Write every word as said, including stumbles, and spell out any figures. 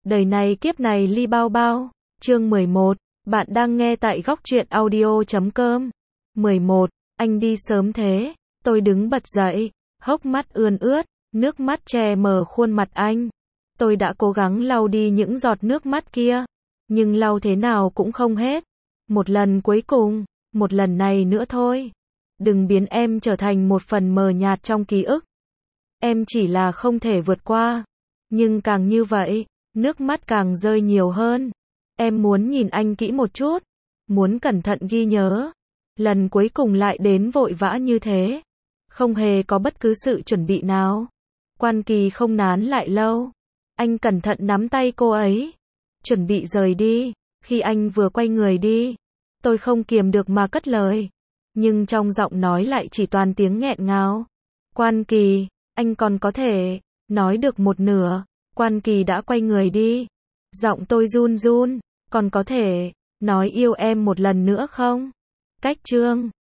Đời này kiếp này ly bao bao. Chương mười một. Bạn đang nghe tại góc truyện audio chấm com. mười một. Anh đi sớm thế. Tôi đứng bật dậy, hốc mắt ươn ướt, nước mắt che mờ khuôn mặt anh. Tôi đã cố gắng lau đi những giọt nước mắt kia, nhưng lau thế nào cũng không hết. Một lần cuối cùng, một lần này nữa thôi. Đừng biến em trở thành một phần mờ nhạt trong ký ức. Em chỉ là không thể vượt qua. Nhưng càng như vậy, nước mắt càng rơi nhiều hơn. Em muốn nhìn anh kỹ một chút, muốn cẩn thận ghi nhớ. Lần cuối cùng lại đến vội vã như thế, không hề có bất cứ sự chuẩn bị nào. Quan Kỳ không nán lại lâu, anh cẩn thận nắm tay cô ấy, chuẩn bị rời đi. Khi anh vừa quay người đi, tôi không kiềm được mà cất lời, nhưng trong giọng nói lại chỉ toàn tiếng nghẹn ngào. Quan Kỳ, anh còn có thể nói được một nửa. Quan Kỳ đã quay người đi. Giọng tôi run run, còn có thể nói yêu em một lần nữa không? Cách chương